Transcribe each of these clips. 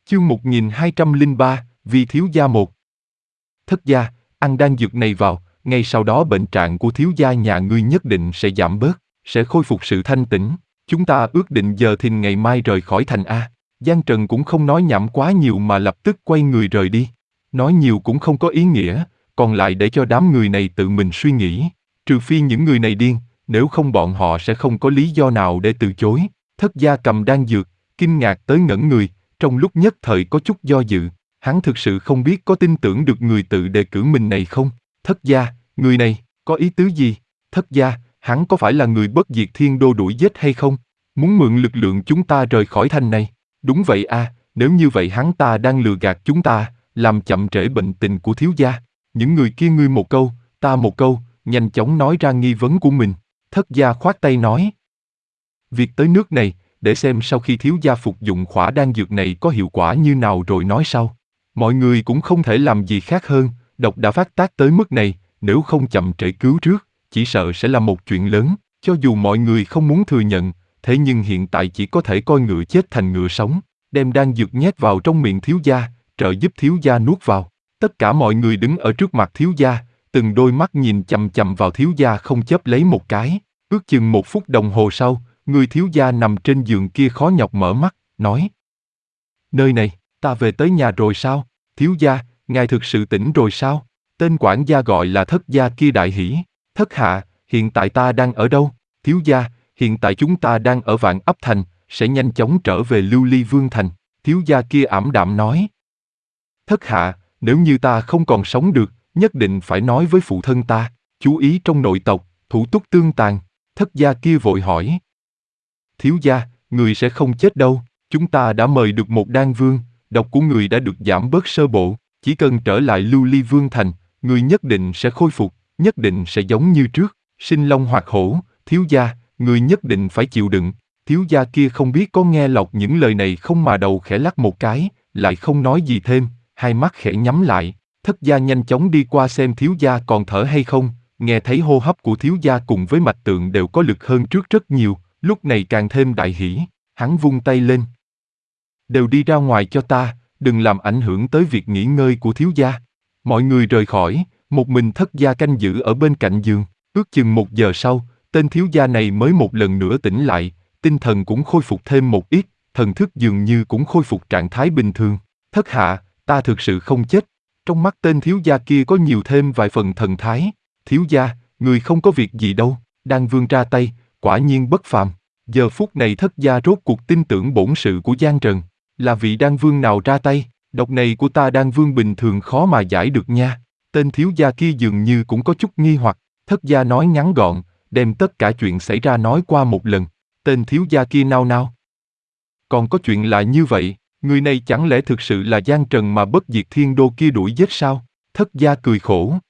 Chương 1203, vì thiếu gia một. Thất gia, ăn đan dược này vào, ngay sau đó bệnh trạng của thiếu gia nhà ngươi nhất định sẽ giảm bớt, sẽ khôi phục sự thanh tĩnh. Chúng ta ước định giờ thìn ngày mai rời khỏi thành A. Giang Trần cũng không nói nhảm quá nhiều mà lập tức quay người rời đi. Nói nhiều cũng không có ý nghĩa, còn lại để cho đám người này tự mình suy nghĩ. Trừ phi những người này điên, nếu không bọn họ sẽ không có lý do nào để từ chối. Thất gia cầm đan dược, kinh ngạc tới ngẩn người, trong lúc nhất thời có chút do dự. Hắn thực sự không biết có tin tưởng được người tự đề cử mình này không. Thất gia, người này, có ý tứ gì? Thất gia, hắn có phải là người bất diệt thiên đô đuổi giết hay không? Muốn mượn lực lượng chúng ta rời khỏi thành này? Đúng vậy a, nếu như vậy hắn ta đang lừa gạt chúng ta, làm chậm trễ bệnh tình của thiếu gia. Những người kia ngươi một câu, ta một câu, nhanh chóng nói ra nghi vấn của mình. Thất gia khoát tay nói. Việc tới nước này, để xem sau khi thiếu gia phục dụng khỏa đan dược này có hiệu quả như nào rồi nói sau. Mọi người cũng không thể làm gì khác hơn, độc đã phát tác tới mức này, nếu không chậm trễ cứu trước, chỉ sợ sẽ là một chuyện lớn, cho dù mọi người không muốn thừa nhận, thế nhưng hiện tại chỉ có thể coi ngựa chết thành ngựa sống, đem đan dược nhét vào trong miệng thiếu gia, trợ giúp thiếu gia nuốt vào. Tất cả mọi người đứng ở trước mặt thiếu gia, từng đôi mắt nhìn chằm chằm vào thiếu gia không chớp lấy một cái. Ước chừng 1 phút đồng hồ sau, người thiếu gia nằm trên giường kia khó nhọc mở mắt, nói: Nơi này, ta về tới nhà rồi sao? Thiếu gia, ngài thực sự tỉnh rồi sao? Tên quản gia gọi là Thất gia kia đại hỉ. Thất hạ, hiện tại ta đang ở đâu? Thiếu gia, hiện tại chúng ta đang ở Vạn Ấp Thành, sẽ nhanh chóng trở về Lưu Ly Vương Thành. Thiếu gia kia ảm đạm nói. Thất hạ, nếu như ta không còn sống được, nhất định phải nói với phụ thân ta, chú ý trong nội tộc, thủ túc tương tàn. Thất gia kia vội hỏi. Thiếu gia, người sẽ không chết đâu, chúng ta đã mời được một đan vương, độc của người đã được giảm bớt sơ bộ, chỉ cần trở lại Lưu Ly Vương Thành, người nhất định sẽ khôi phục, nhất định sẽ giống như trước, sinh long hoạt hổ. Thiếu gia, người nhất định phải chịu đựng. Thiếu gia kia không biết có nghe lọt những lời này không mà đầu khẽ lắc một cái, lại không nói gì thêm, hai mắt khẽ nhắm lại. Thất gia nhanh chóng đi qua xem thiếu gia còn thở hay không, nghe thấy hô hấp của thiếu gia cùng với mạch tượng đều có lực hơn trước rất nhiều, lúc này càng thêm đại hỉ, hắn vung tay lên. Đều đi ra ngoài cho ta, đừng làm ảnh hưởng tới việc nghỉ ngơi của thiếu gia. Mọi người rời khỏi, một mình Thất gia canh giữ ở bên cạnh giường. Ước chừng 1 giờ sau, tên thiếu gia này mới một lần nữa tỉnh lại, tinh thần cũng khôi phục thêm một ít, thần thức dường như cũng khôi phục trạng thái bình thường. Thất hạ, ta thực sự không chết. Trong mắt tên thiếu gia kia có nhiều thêm vài phần thần thái. Thiếu gia, người không có việc gì đâu. Đan vương ra tay, quả nhiên bất phàm. Giờ phút này Thất gia rốt cuộc tin tưởng bổn sự của Giang Trần. Là vị đan vương nào ra tay? Độc này của ta đan vương bình thường khó mà giải được nha. Tên thiếu gia kia dường như cũng có chút nghi hoặc. Thất gia nói ngắn gọn, đem tất cả chuyện xảy ra nói qua một lần. Tên thiếu gia kia nao nao. Còn có chuyện lạ như vậy, người này chẳng lẽ thực sự là Giang Trần mà bất diệt thiên đô kia đuổi giết sao? Thất gia cười khổ.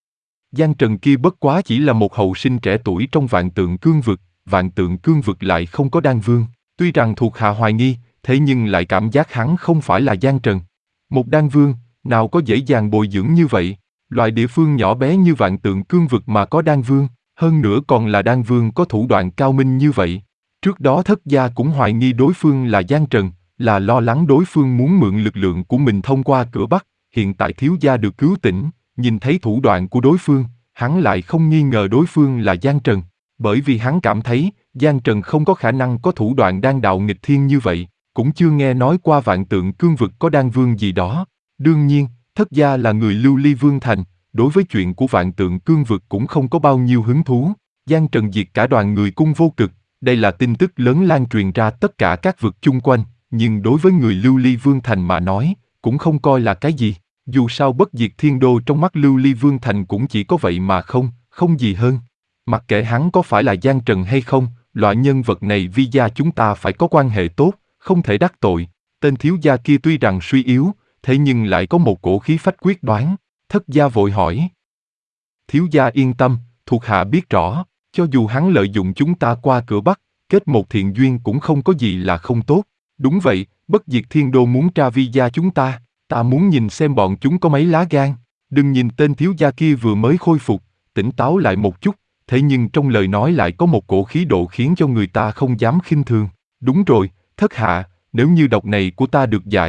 Giang Trần kia bất quá chỉ là một hậu sinh trẻ tuổi trong Vạn Tượng Cương Vực, Vạn Tượng Cương Vực lại không có đan vương. Tuy rằng thuộc hạ hoài nghi, thế nhưng lại cảm giác hắn không phải là Giang Trần. Một đan vương, nào có dễ dàng bồi dưỡng như vậy? Loại địa phương nhỏ bé như Vạn Tượng Cương Vực mà có đan vương, hơn nữa còn là đan vương có thủ đoạn cao minh như vậy. Trước đó Thất gia cũng hoài nghi đối phương là Giang Trần, là lo lắng đối phương muốn mượn lực lượng của mình thông qua cửa Bắc. Hiện tại thiếu gia được cứu tỉnh, nhìn thấy thủ đoạn của đối phương, hắn lại không nghi ngờ đối phương là Giang Trần, bởi vì hắn cảm thấy Giang Trần không có khả năng có thủ đoạn đan đạo nghịch thiên như vậy, cũng chưa nghe nói qua Vạn Tượng Cương Vực có đan vương gì đó. Đương nhiên, Thất gia là người Lưu Ly Vương Thành, đối với chuyện của Vạn Tượng Cương Vực cũng không có bao nhiêu hứng thú. Giang Trần diệt cả đoàn người Cung Vô Cực, đây là tin tức lớn lan truyền ra tất cả các vực chung quanh, nhưng đối với người Lưu Ly Vương Thành mà nói, cũng không coi là cái gì. Dù sao bất diệt thiên đô trong mắt Lưu Ly Vương Thành cũng chỉ có vậy mà không gì hơn. Mặc kệ hắn có phải là Giang Trần hay không, loại nhân vật này vi gia chúng ta phải có quan hệ tốt, không thể đắc tội. Tên thiếu gia kia tuy rằng suy yếu, thế nhưng lại có một cổ khí phách quyết đoán. Thất gia vội hỏi. Thiếu gia yên tâm, thuộc hạ biết rõ, cho dù hắn lợi dụng chúng ta qua cửa Bắc, kết một thiện duyên cũng không có gì là không tốt. Đúng vậy, bất diệt thiên đô muốn tra vi gia chúng ta, ta muốn nhìn xem bọn chúng có mấy lá gan. Đừng nhìn tên thiếu gia kia vừa mới khôi phục, tỉnh táo lại một chút, thế nhưng trong lời nói lại có một cổ khí độ khiến cho người ta không dám khinh thường. Đúng rồi, Thất hạ, nếu như độc này của ta được giải,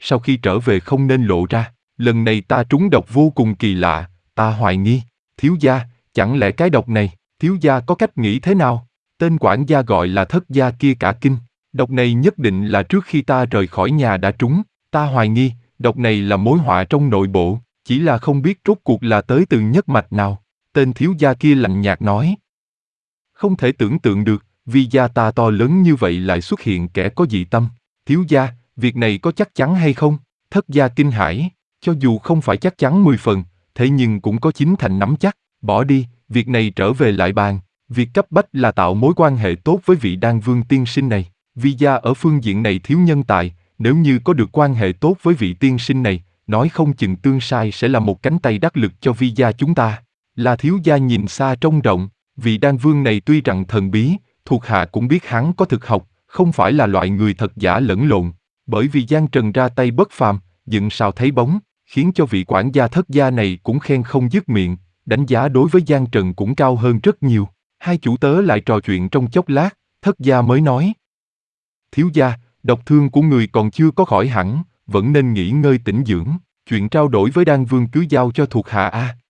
sau khi trở về không nên lộ ra. Lần này ta trúng độc vô cùng kỳ lạ, ta hoài nghi. Thiếu gia, chẳng lẽ cái độc này, thiếu gia có cách nghĩ thế nào? Tên quản gia gọi là Thất gia kia cả kinh. Độc này nhất định là trước khi ta rời khỏi nhà đã trúng, ta hoài nghi, độc này là mối họa trong nội bộ, chỉ là không biết rốt cuộc là tới từ nhất mạch nào. Tên thiếu gia kia lạnh nhạt nói. Không thể tưởng tượng được, vì gia ta to lớn như vậy lại xuất hiện kẻ có dị tâm. Thiếu gia, việc này có chắc chắn hay không? Thất gia kinh hãi, cho dù không phải chắc chắn 10 phần, thế nhưng cũng có 9 thành nắm chắc. Bỏ đi, việc này trở về lại bàn. Việc cấp bách là tạo mối quan hệ tốt với vị Đan Vương tiên sinh này. Vi gia ở phương diện này thiếu nhân tài, nếu như có được quan hệ tốt với vị tiên sinh này, nói không chừng tương sai sẽ là một cánh tay đắc lực cho Vi gia chúng ta. Là thiếu gia nhìn xa trông rộng, vị Đan Vương này tuy rằng thần bí, thuộc hạ cũng biết hắn có thực học, không phải là loại người thật giả lẫn lộn. Bởi vì Giang Trần ra tay bất phàm, dựng sao thấy bóng, khiến cho vị quản gia Thất gia này cũng khen không dứt miệng, đánh giá đối với Giang Trần cũng cao hơn rất nhiều. Hai chủ tớ lại trò chuyện trong chốc lát, Thất gia mới nói. Thiếu gia, độc thương của người còn chưa có khỏi hẳn, vẫn nên nghỉ ngơi tĩnh dưỡng, chuyện trao đổi với Đan Vương cứ giao cho thuộc hạ a.